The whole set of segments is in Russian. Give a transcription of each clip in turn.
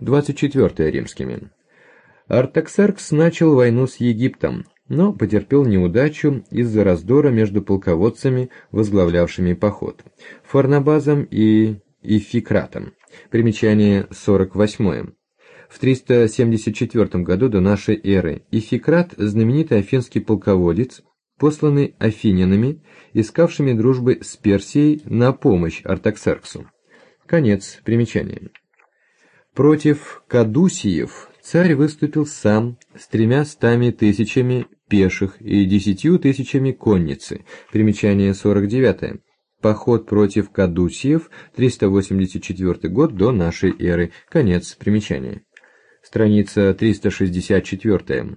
24 римскими. Артаксеркс начал войну с Египтом, но потерпел неудачу из-за раздора между полководцами, возглавлявшими поход, Фарнабазом и Ификратом. Примечание 48. В 374 году до нашей эры Ификрат, знаменитый афинский полководец, посланный афинянами, искавшими дружбы с Персией, на помощь Артаксерксу. Конец примечания. Против кадусиев царь выступил сам с 300 000 пеших и 10 000 конницы. Примечание 49. Поход против кадусиев, 384 год до нашей эры. Конец примечания. Страница 364.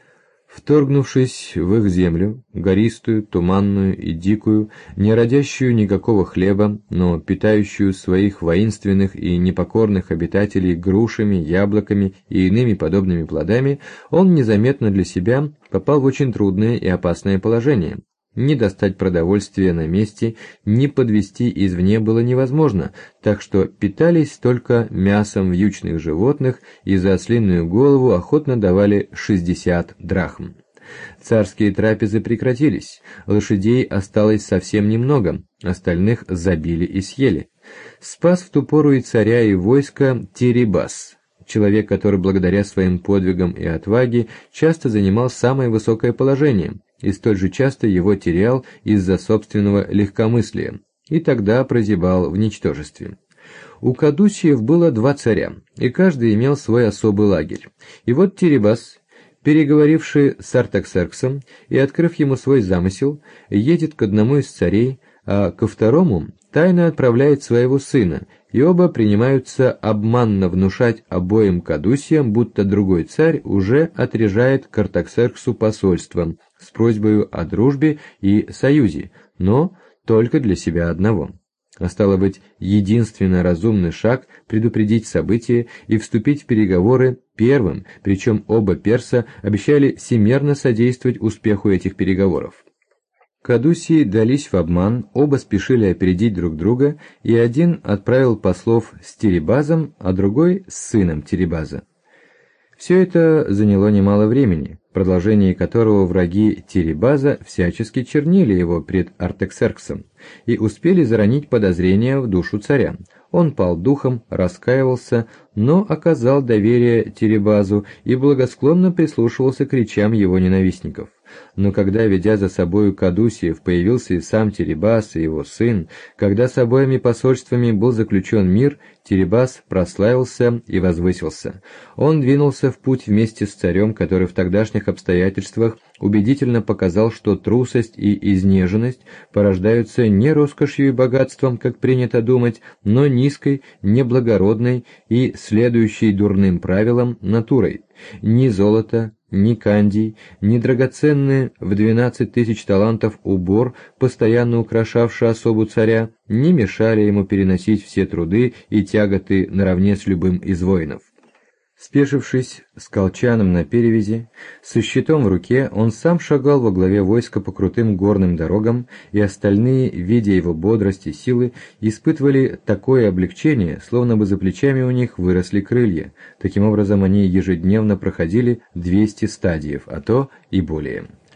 Вторгнувшись в их землю, гористую, туманную и дикую, не родящую никакого хлеба, но питающую своих воинственных и непокорных обитателей грушами, яблоками и иными подобными плодами, он незаметно для себя попал в очень трудное и опасное положение. Ни достать продовольствия на месте, ни подвезти извне было невозможно, так что питались только мясом вьючных животных и за ослиную голову охотно давали 60 драхм. Царские трапезы прекратились, лошадей осталось совсем немного, остальных забили и съели. Спас в ту пору и царя, и войска Тирибас, человек, который благодаря своим подвигам и отваге часто занимал самое высокое положение, и столь же часто его терял из-за собственного легкомыслия, и тогда прозябал в ничтожестве. У кадусиев было 2 царя, и каждый имел свой особый лагерь. И вот Тирибас, переговоривший с Артаксерксом и открыв ему свой замысел, едет к одному из царей, а ко второму тайно отправляет своего сына, и оба принимаются обманно внушать обоим кадусиям, будто другой царь уже отряжает к Артаксерксу посольство с просьбой о дружбе и союзе, но только для себя одного. А стало быть, единственно разумный шаг — предупредить события и вступить в переговоры первым, причем оба перса обещали всемерно содействовать успеху этих переговоров. Кадусии дались в обман, оба спешили опередить друг друга, и один отправил послов с Тирибазом, а другой с сыном Тирибаза. Все это заняло немало времени, в продолжении которого враги Тирибаза всячески чернили его пред Артаксерксом и успели заронить подозрения в душу царя. Он пал духом, раскаивался, но оказал доверие Тирибазу и благосклонно прислушивался к речам его ненавистников. Но когда, ведя за собою кадусиев, появился и сам Тирибас, и его сын, когда с обоими посольствами был заключен мир, Тирибас прославился и возвысился. Он двинулся в путь вместе с царем, который в тогдашних обстоятельствах убедительно показал, что трусость и изнеженность порождаются не роскошью и богатством, как принято думать, но низкой, неблагородной и следующей дурным правилам натурой. Ни золото, ни кандий, ни драгоценный в 12 000 талантов убор, постоянно украшавший особу царя, не мешали ему переносить все труды и тяготы наравне с любым из воинов. Спешившись с колчаном на перевязи, со щитом в руке, он сам шагал во главе войска по крутым горным дорогам, и остальные, видя его бодрость и силы, испытывали такое облегчение, словно бы за плечами у них выросли крылья. Таким образом, они ежедневно проходили 200 стадиев, а то и более.